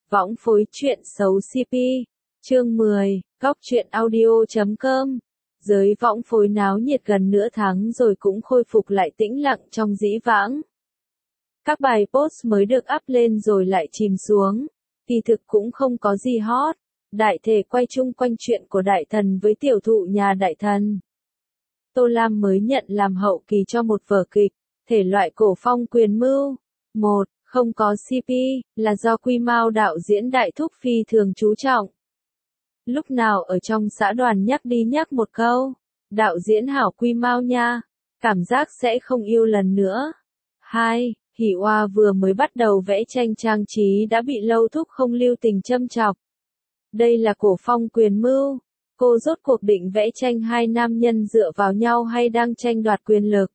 Võng phối truyện xấu CP, chương 10, góc truyện audio.com. Giới võng phối náo nhiệt gần nửa tháng rồi cũng khôi phục lại tĩnh lặng trong dĩ vãng. Các bài post mới được up lên rồi lại chìm xuống, kỳ thực cũng không có gì hot. Đại thể quay chung quanh chuyện của đại thần với tiểu thụ nhà đại thần. Tô Lam mới nhận làm hậu kỳ cho một vở kịch, thể loại cổ phong quyền mưu. Không có CP, là do Quy Mao đạo diễn đại thúc phi thường chú trọng. Lúc nào ở trong xã đoàn nhắc đi nhắc một câu, đạo diễn hảo Quy Mao nha, cảm giác sẽ không yêu lần nữa. 2. Hỉ Oa vừa mới bắt đầu vẽ tranh trang trí đã bị Lâu Thúc không lưu tình châm chọc. Đây là cổ phong quyền mưu, cô rốt cuộc định vẽ tranh hai nam nhân dựa vào nhau hay đang tranh đoạt quyền lực.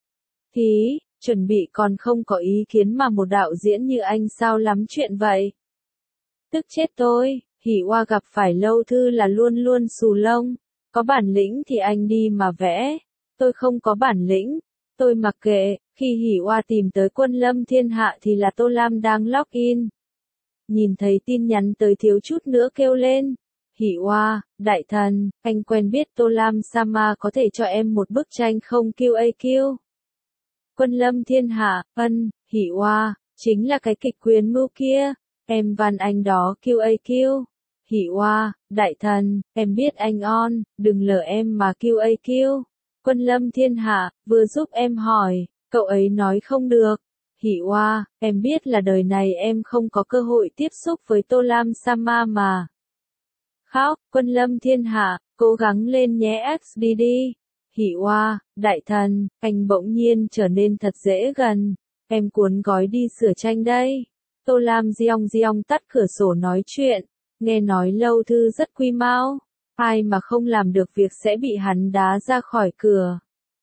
Thì, chuẩn bị còn không có ý kiến mà một đạo diễn như anh sao lắm chuyện vậy. Tức chết tôi, Hỉ Oa gặp phải Lâu Thư là luôn luôn xù lông, có bản lĩnh thì anh đi mà vẽ, tôi không có bản lĩnh, tôi mặc kệ. Khi Hỉ Oa tìm tới Quân Lâm Thiên Hạ thì là Tô Lam đang login. Nhìn thấy tin nhắn tới thiếu chút nữa kêu lên. Hỉ Oa, đại thần, anh quen biết Tô Lam Sama có thể cho em một bức tranh không QAQ. Quân Lâm Thiên Hạ, Hỉ Oa, chính là cái kịch quyền mưu kia, em van anh đó QAQ. Hỉ Oa, đại thần, em biết anh on, đừng lờ em mà QAQ. Quân Lâm Thiên Hạ, vừa giúp em hỏi, cậu ấy nói không được. Hỉ Oa, em biết là đời này em không có cơ hội tiếp xúc với Tô Lam Sama mà. Khóc, Quân Lâm Thiên Hạ, cố gắng lên nhé XDD. Hỉ Oa, đại thần, anh bỗng nhiên trở nên thật dễ gần. Em cuốn gói đi sửa tranh đây. Tô Lam giong tắt cửa sổ nói chuyện. Nghe nói Lâu Thư rất Quy Mao. Ai mà không làm được việc sẽ bị hắn đá ra khỏi cửa.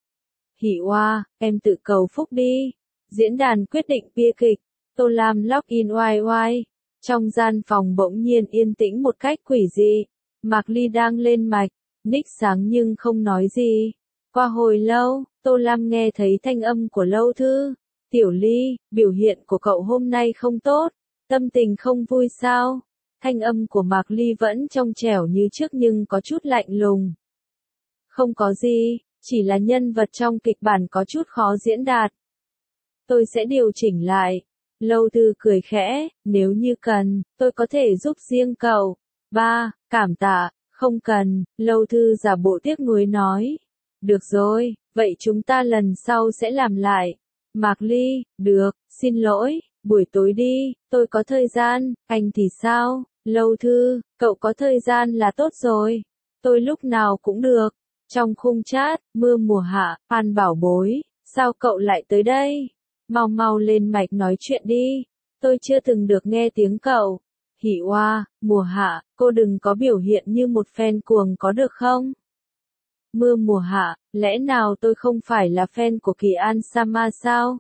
Hỉ Oa, em tự cầu phúc đi. Diễn đàn quyết định bia kịch. Tô Lam login YY. Trong gian phòng bỗng nhiên yên tĩnh một cách quỷ dị. Mạc Ly đang lên mạch. Nick sáng nhưng không nói gì. Qua hồi lâu, Tô Lam nghe thấy thanh âm của Lâu Thư. Tiểu Ly, biểu hiện của cậu hôm nay không tốt. Tâm tình không vui sao? Thanh âm của Mạc Ly vẫn trong trẻo như trước nhưng có chút lạnh lùng. Không có gì, chỉ là nhân vật trong kịch bản có chút khó diễn đạt. Tôi sẽ điều chỉnh lại. Lâu Thư cười khẽ, nếu như cần, tôi có thể giúp riêng cậu. 3. Cảm tạ, không cần, Lâu Thư giả bộ tiếc nuối nói. Được rồi, vậy chúng ta lần sau sẽ làm lại. Mạc Ly, được, xin lỗi, buổi tối đi, tôi có thời gian, anh thì sao? Lâu Thư, cậu có thời gian là tốt rồi. Tôi lúc nào cũng được. Trong khung chat, mưa mùa hạ, Phan bảo bối, sao cậu lại tới đây? Mau lên mạch nói chuyện đi. Tôi chưa từng được nghe tiếng cậu. Hỉ Oa, mùa hạ, cô đừng có biểu hiện như một fan cuồng có được không? Mưa mùa hạ, lẽ nào tôi không phải là fan của Kỳ An Sama sao?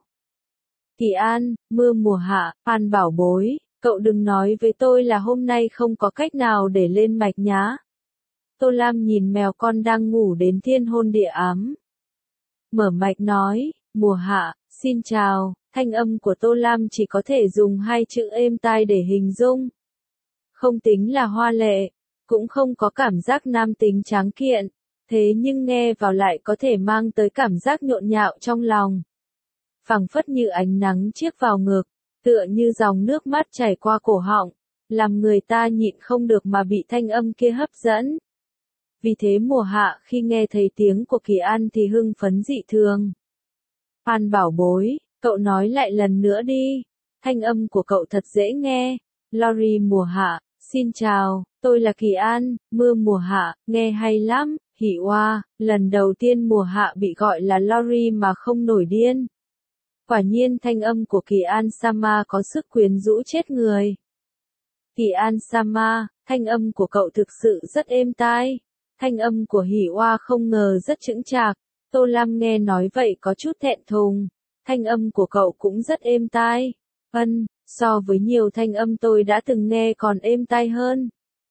Kỳ An, mưa mùa hạ, Phan bảo bối, cậu đừng nói với tôi là hôm nay không có cách nào để lên mạch nhá. Tô Lam nhìn mèo con đang ngủ đến thiên hôn địa ám. Mở mạch nói, mùa hạ, xin chào, thanh âm của Tô Lam chỉ có thể dùng hai chữ êm tai để hình dung. Không tính là hoa lệ, cũng không có cảm giác nam tính tráng kiện, thế nhưng nghe vào lại có thể mang tới cảm giác nhộn nhạo trong lòng. Phảng phất như ánh nắng chiếc vào ngực, tựa như dòng nước mắt chảy qua cổ họng, làm người ta nhịn không được mà bị thanh âm kia hấp dẫn. Vì thế mùa hạ khi nghe thấy tiếng của Kỳ An thì hưng phấn dị thường. Phan bảo bối, cậu nói lại lần nữa đi. Thanh âm của cậu thật dễ nghe. Lori mùa hạ, xin chào, tôi là Kỳ An, mưa mùa hạ, nghe hay lắm. Hỉ Oa, lần đầu tiên mùa hạ bị gọi là Lori mà không nổi điên. Quả nhiên thanh âm của Kỳ An Sama có sức quyến rũ chết người. Kỳ An Sama, thanh âm của cậu thực sự rất êm tai. Thanh âm của Hỉ Oa không ngờ rất chững chạc. Tô Lam nghe nói vậy có chút thẹn thùng. Thanh âm của cậu cũng rất êm tai. So với nhiều thanh âm tôi đã từng nghe còn êm tai hơn.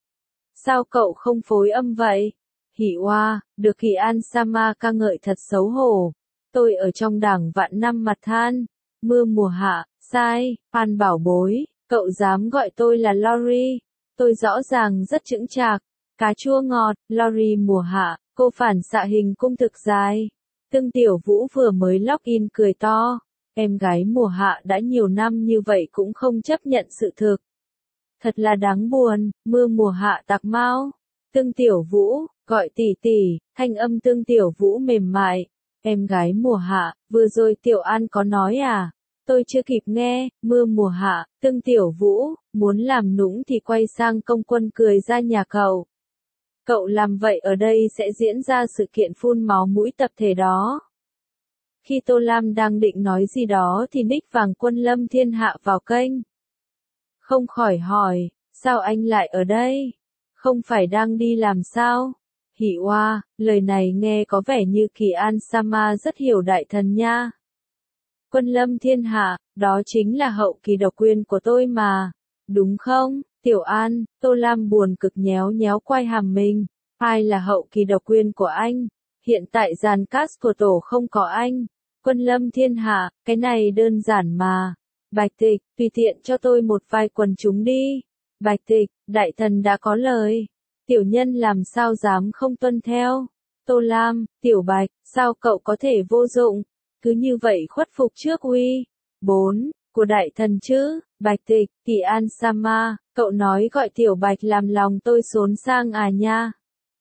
Sao cậu không phối âm vậy? Hỉ Oa, được Kỳ An Sama ca ngợi thật xấu hổ. Tôi ở trong đảng vạn năm mặt than. Mưa mùa hạ, sai, Phan bảo bối, Cậu dám gọi tôi là Lori? Tôi rõ ràng rất chững chạc. Cà chua ngọt, Lori mùa hạ, cô phản xạ hình cung thực dài. Tương Tiểu Vũ vừa mới login cười to. Em gái mùa hạ đã nhiều năm như vậy cũng không chấp nhận sự thực. Thật là đáng buồn, mưa mùa hạ tạc mau. Tương Tiểu Vũ, gọi tỷ tỷ, thanh âm Tương Tiểu Vũ mềm mại. Em gái mùa hạ, vừa rồi Tiểu An có nói à? Tôi chưa kịp nghe, mưa mùa hạ, Tương Tiểu Vũ, muốn làm nũng thì quay sang Công Quân cười ra nhà cậu. Cậu làm vậy ở đây sẽ diễn ra sự kiện phun máu mũi tập thể đó. Khi Tô Lam đang định nói gì đó thì nick vàng Quân Lâm Thiên Hạ vào kênh. Không khỏi hỏi, sao anh lại ở đây? Không phải đang đi làm sao? Hỉ oa, lời này nghe có vẻ như Kỳ An Sama rất hiểu đại thần nha. Quân Lâm Thiên Hạ, đó chính là hậu kỳ độc quyền của tôi mà. Đúng không, Tiểu An? Tô Lam buồn cực nhéo nhéo quai hàm mình. Ai là hậu kỳ độc quyền của anh? Hiện tại dàn cast của tổ không có anh. Quân Lâm Thiên Hạ, cái này đơn giản mà. Bạch Tịch, tùy tiện cho tôi một vài quần chúng đi. Bạch Tịch, đại thần đã có lời. Tiểu nhân làm sao dám không tuân theo. Tô Lam, Tiểu Bạch, sao cậu có thể vô dụng? Cứ như vậy khuất phục trước uy. 4. Của đại thần chứ, Bạch Tịch, Kỳ An Sama, cậu nói gọi Tiểu Bạch làm lòng tôi xốn sang à nha.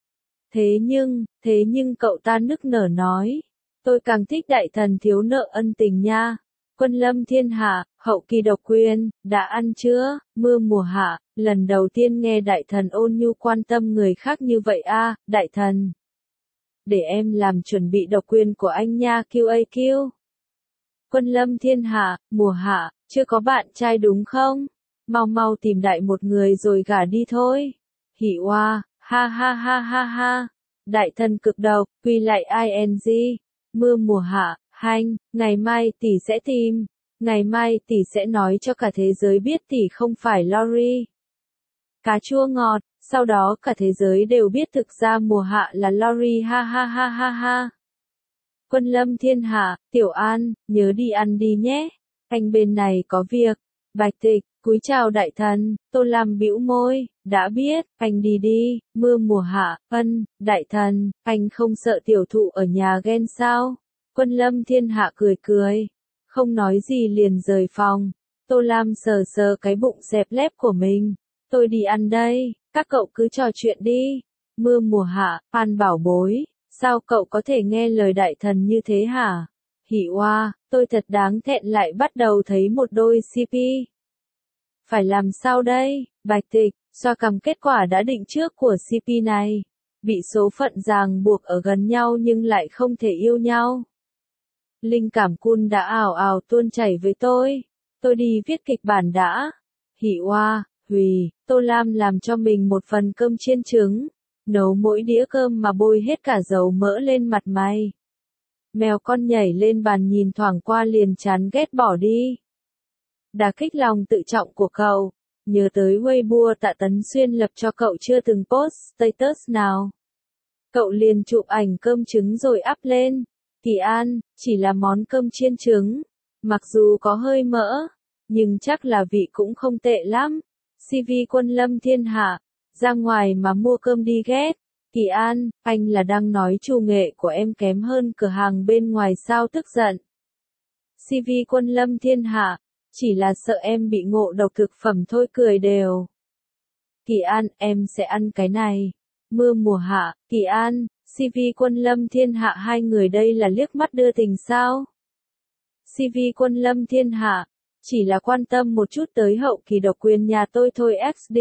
Thế nhưng cậu ta nức nở nói. Tôi càng thích đại thần thiếu nợ ân tình nha. Quân Lâm Thiên Hạ, hậu kỳ độc quyền, đã ăn chưa? Mưa mùa hạ, lần đầu tiên nghe đại thần ôn nhu quan tâm người khác như vậy a, đại thần. Để em làm chuẩn bị độc quyền của anh nha QAQ. Quân Lâm Thiên Hạ, mùa hạ, chưa có bạn trai đúng không? Mau mau tìm đại một người rồi gả đi thôi. Hỉ oa, ha ha ha ha ha. Đại thần cực độc, quy lại ing. Mưa mùa hạ, hanh, ngày mai tỷ sẽ tìm. Ngày mai tỷ sẽ nói cho cả thế giới biết tỷ không phải Lori. Cà chua ngọt, sau đó cả thế giới đều biết thực ra mùa hạ là Lori ha ha ha ha ha. Quân Lâm Thiên Hạ, Tiểu An, nhớ đi ăn đi nhé. Anh bên này có việc. Bạch Tịch, cúi chào đại thần. Tô Lam bĩu môi, đã biết, anh đi đi. Mưa mùa hạ, đại thần, anh không sợ tiểu thụ ở nhà ghen sao? Quân Lâm Thiên Hạ cười cười, không nói gì liền rời phòng. Tô Lam sờ sờ cái bụng xẹp lép của mình. Tôi đi ăn đây, các cậu cứ trò chuyện đi. Mưa mùa hạ, An bảo bối, sao cậu có thể nghe lời đại thần như thế hả? Hỉ oa, tôi thật đáng thẹn lại bắt đầu thấy một đôi CP. Phải làm sao đây? Bạch Tịch, xoa cằm kết quả đã định trước của CP này. Bị số phận ràng buộc ở gần nhau nhưng lại không thể yêu nhau. Linh cảm cun đã ào ào tuôn chảy với tôi. Tôi đi viết kịch bản đã. Hỉ oa, Hùi, Tô Lam làm cho mình một phần cơm chiên trứng. Nấu mỗi đĩa cơm mà bôi hết cả dầu mỡ lên mặt mày. Mèo con nhảy lên bàn nhìn thoảng qua liền chán ghét bỏ đi. Đả kích lòng tự trọng của cậu. Nhớ tới Weibo Tạ Tấn Xuyên lập cho cậu chưa từng post status nào. Cậu liền chụp ảnh cơm trứng rồi up lên. Kỳ An, chỉ là món cơm chiên trứng. Mặc dù có hơi mỡ, nhưng chắc là vị cũng không tệ lắm. CV Quân Lâm Thiên Hạ, ra ngoài mà mua cơm đi ghét. Kỳ An, anh là đang nói chủ nghệ của em kém hơn cửa hàng bên ngoài sao tức giận. CV Quân Lâm Thiên Hạ, chỉ là sợ em bị ngộ độc thực phẩm thôi cười đều. Kỳ An, em sẽ ăn cái này. Mưa mùa hạ, Kỳ An, CV Quân Lâm Thiên Hạ hai người đây là liếc mắt đưa tình sao? CV Quân Lâm Thiên Hạ, chỉ là quan tâm một chút tới hậu kỳ độc quyền nhà tôi thôi XD.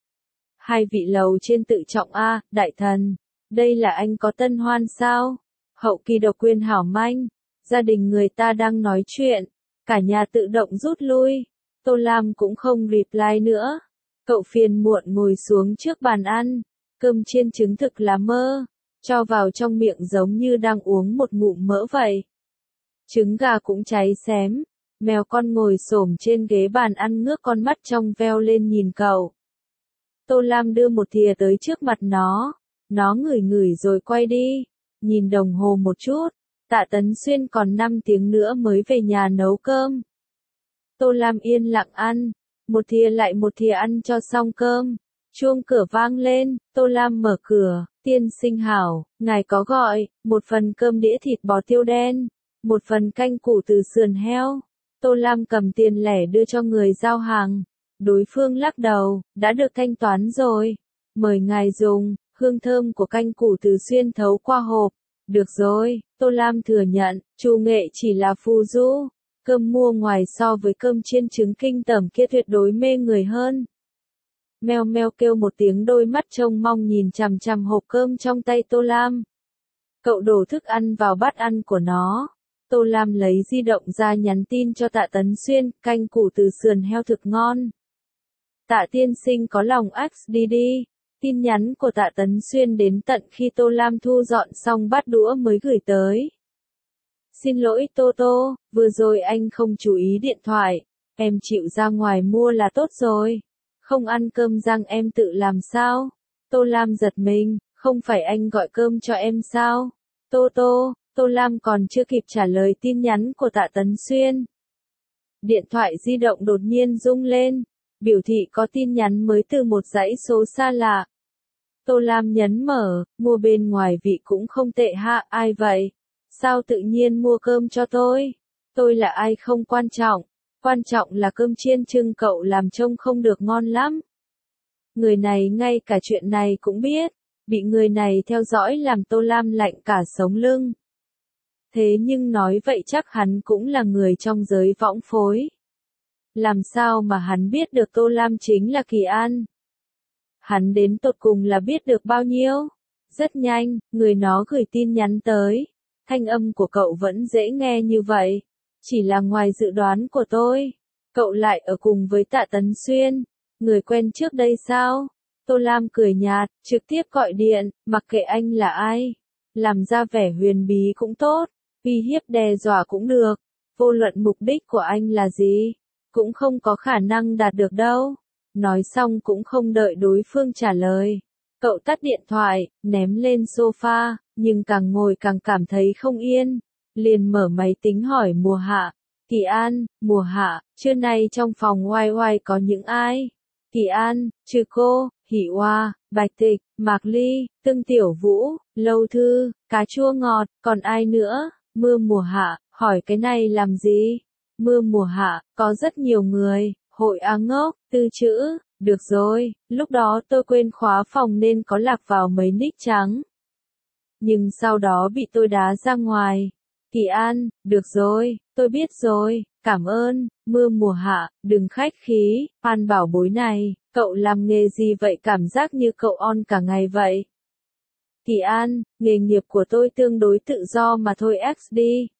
Hai vị lầu trên tự trọng A, đại thần, đây là anh có tân hoan sao? Hậu kỳ độc quyền hảo manh, gia đình người ta đang nói chuyện, cả nhà tự động rút lui. Tô Lam cũng không reply nữa. Cậu phiền muộn ngồi xuống trước bàn ăn, cơm chiên trứng thực là mơ, cho vào trong miệng giống như đang uống một ngụm mỡ vậy. Trứng gà cũng cháy xém, mèo con ngồi xổm trên ghế bàn ăn ngước con mắt trong veo lên nhìn cậu. Tô Lam đưa một thìa tới trước mặt nó ngửi ngửi rồi quay đi, nhìn đồng hồ một chút, Tạ Tấn Xuyên còn 5 tiếng nữa mới về nhà nấu cơm. Tô Lam yên lặng ăn, một thìa lại một thìa ăn cho xong cơm. Chuông cửa vang lên, Tô Lam mở cửa, tiên sinh hảo, ngài có gọi, một phần cơm đĩa thịt bò tiêu đen, một phần canh củ từ sườn heo. Tô Lam cầm tiền lẻ đưa cho người giao hàng. Đối phương lắc đầu, đã được thanh toán rồi. Mời ngài dùng, hương thơm của canh củ từ xuyên thấu qua hộp. Được rồi, Tô Lam thừa nhận, chủ nghệ chỉ là phù du. Cơm mua ngoài so với cơm chiên trứng kinh tởm kia tuyệt đối mê người hơn. Meo meo kêu một tiếng, đôi mắt trông mong nhìn chằm chằm hộp cơm trong tay Tô Lam. Cậu đổ thức ăn vào bát ăn của nó. Tô Lam lấy di động ra nhắn tin cho Tạ Tấn Xuyên, canh củ từ sườn heo thực ngon. Tạ tiên sinh có lòng XDD. Tin nhắn của Tạ Tấn Xuyên đến tận khi Tô Lam thu dọn xong bát đũa mới gửi tới. Xin lỗi Tô Tô, vừa rồi anh không chú ý điện thoại, em chịu ra ngoài mua là tốt rồi. Không ăn cơm rang em tự làm sao? Tô Lam giật mình, không phải anh gọi cơm cho em sao? Tô Tô, Tô Lam còn chưa kịp trả lời tin nhắn của Tạ Tấn Xuyên. Điện thoại di động đột nhiên rung lên, biểu thị có tin nhắn mới từ một dãy số xa lạ. Tô Lam nhấn mở, mua bên ngoài vị cũng không tệ ha, ai vậy? Sao tự nhiên mua cơm cho tôi? Tôi là ai không quan trọng, quan trọng là cơm chiên trưng cậu làm trông không được ngon lắm. Người này ngay cả chuyện này cũng biết, bị người này theo dõi làm Tô Lam lạnh cả sống lưng. Thế nhưng nói vậy chắc hắn cũng là người trong giới võng phối. Làm sao mà hắn biết được Tô Lam chính là Kỳ An? Hắn đến tột cùng là biết được bao nhiêu? Rất nhanh, người nó gửi tin nhắn tới. Thanh âm của cậu vẫn dễ nghe như vậy. Chỉ là ngoài dự đoán của tôi. Cậu lại ở cùng với Tạ Tấn Xuyên. Người quen trước đây sao? Tô Lam cười nhạt, trực tiếp gọi điện, mặc kệ anh là ai. Làm ra vẻ huyền bí cũng tốt, uy hiếp đe dọa cũng được. Vô luận mục đích của anh là gì, cũng không có khả năng đạt được đâu. Nói xong cũng không đợi đối phương trả lời. Cậu tắt điện thoại, ném lên sofa, nhưng càng ngồi càng cảm thấy không yên. Liền mở máy tính hỏi Mùa Hạ. Kỳ An, Mùa Hạ, trưa nay trong phòng oai oai có những ai? Kỳ An, trừ cô, Hỷ Oa, Bạch Tịch, Mạc Ly, Tương Tiểu Vũ, Lâu Thư, Cá Chua Ngọt, còn ai nữa? Mùa Hạ, hỏi cái này làm gì? Mùa Hạ, có rất nhiều người, hội á ngốc, tư chữ, được rồi, lúc đó tôi quên khóa phòng nên có lạc vào mấy nick trắng. Nhưng sau đó bị tôi đá ra ngoài. Kỳ An, được rồi, tôi biết rồi, cảm ơn, Mùa Hạ, đừng khách khí, An bảo bối này, cậu làm nghề gì vậy, cảm giác như cậu on cả ngày vậy. Kỳ An, nghề nghiệp của tôi tương đối tự do mà thôi XD.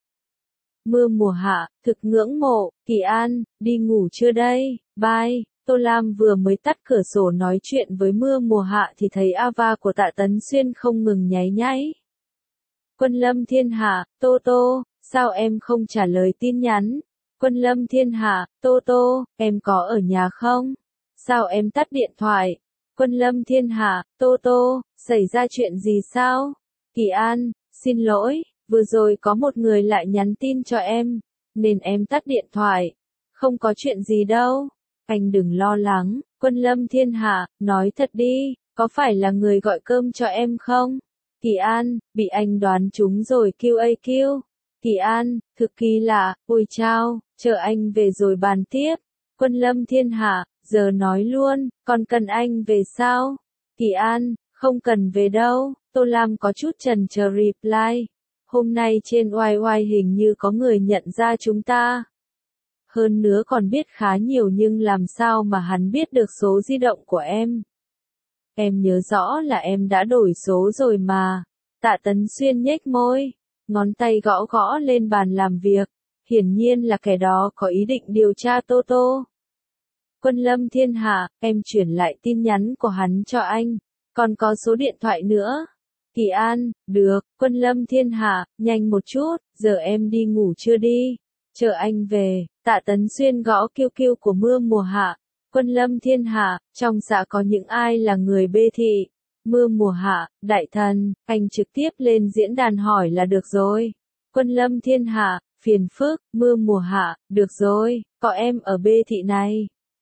Mùa Hạ, thực ngưỡng mộ, Kỳ An, đi ngủ chưa đây, bye. Tô Lam vừa mới tắt cửa sổ nói chuyện với Mùa Hạ thì thấy Ava của Tạ Tấn Xuyên không ngừng nháy nháy. Quân Lâm Thiên Hạ, Tô Tô, sao em không trả lời tin nhắn? Quân Lâm Thiên Hạ, Tô Tô, em có ở nhà không? Sao em tắt điện thoại? Quân Lâm Thiên Hạ, Tô Tô, xảy ra chuyện gì sao? Kỳ An, xin lỗi, vừa rồi có một người lại nhắn tin cho em, nên em tắt điện thoại. Không có chuyện gì đâu. Anh đừng lo lắng, Quân Lâm Thiên Hạ, nói thật đi, có phải là người gọi cơm cho em không? Kỳ An, bị anh đoán trúng rồi QAQ. Kỳ An, thực kỳ lạ, ôi chao, chờ anh về rồi bàn tiếp. Quân Lâm Thiên Hạ, giờ nói luôn, còn cần anh về sao? Kỳ An, không cần về đâu. Tô Lam có chút chần chờ reply. Hôm nay trên YY hình như có người nhận ra chúng ta. Hơn nữa còn biết khá nhiều, nhưng làm sao mà hắn biết được số di động của em? Em nhớ rõ là em đã đổi số rồi mà. Tạ Tấn Xuyên nhếch môi, ngón tay gõ gõ lên bàn làm việc. Hiển nhiên là kẻ đó có ý định điều tra Tô Tô. Quân Lâm Thiên Hạ, em chuyển lại tin nhắn của hắn cho anh. Còn có số điện thoại nữa. Kỳ An, được, Quân Lâm Thiên Hạ, nhanh một chút, giờ em đi ngủ chưa đi. Chờ anh về. Tạ Tấn Xuyên gõ QQ của Mùa Hạ. Quân Lâm Thiên Hạ, trong xã có những ai là người bê thị? Mùa Hạ, đại thần, anh trực tiếp lên diễn đàn hỏi là được rồi. Quân Lâm Thiên Hạ, phiền phức, Mùa Hạ, được rồi, có em ở bê thị này.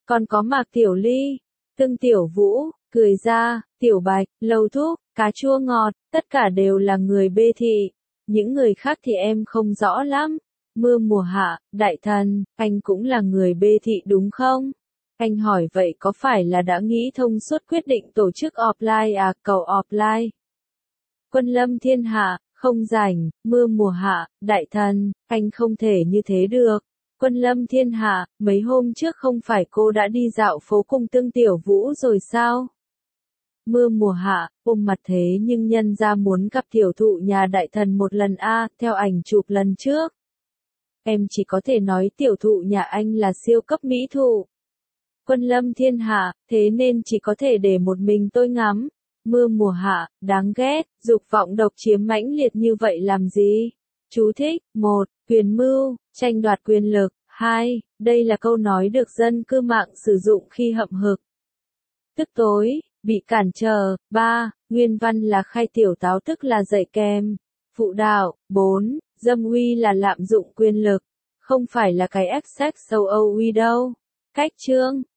Còn có Mạc Tiểu Ly, Tương Tiểu Vũ, Cười Gia, Tiểu Bạch, Lâu Thúc, Cá Chua Ngọt, tất cả đều là người bê thị. Những người khác thì em không rõ lắm. Mưa Mùa Hạ, Đại Thần, anh cũng là người bê thị đúng không? Anh hỏi vậy có phải là đã nghĩ thông suốt quyết định tổ chức offline à, cậu offline? Quân Lâm Thiên Hạ, không rảnh. Mưa Mùa Hạ, Đại Thần, anh không thể như thế được. Quân Lâm Thiên Hạ, mấy hôm trước không phải cô đã đi dạo phố cùng Tương Tiểu Vũ rồi sao? Mưa Mùa Hạ, ôm mặt thế nhưng nhân ra muốn gặp tiểu thụ nhà Đại Thần một lần a, theo ảnh chụp lần trước. Em chỉ có thể nói tiểu thụ nhà anh là siêu cấp mỹ thụ. Quân Lâm Thiên Hạ, thế nên chỉ có thể để một mình tôi ngắm. Mưa Mùa Hạ, đáng ghét, dục vọng độc chiếm mãnh liệt như vậy làm gì? Chú thích, 1. Quyền mưu, tranh đoạt quyền lực. 2. Đây là câu nói được dân cư mạng sử dụng khi hậm hực, tức tối, bị cản trở. 3. Nguyên văn là khai tiểu táo tức là dạy kèm. Phụ đạo. 4. Dâm uy là lạm dụng quyền lực. Không phải là cái XX sâu Âu uy đâu. Cách chương.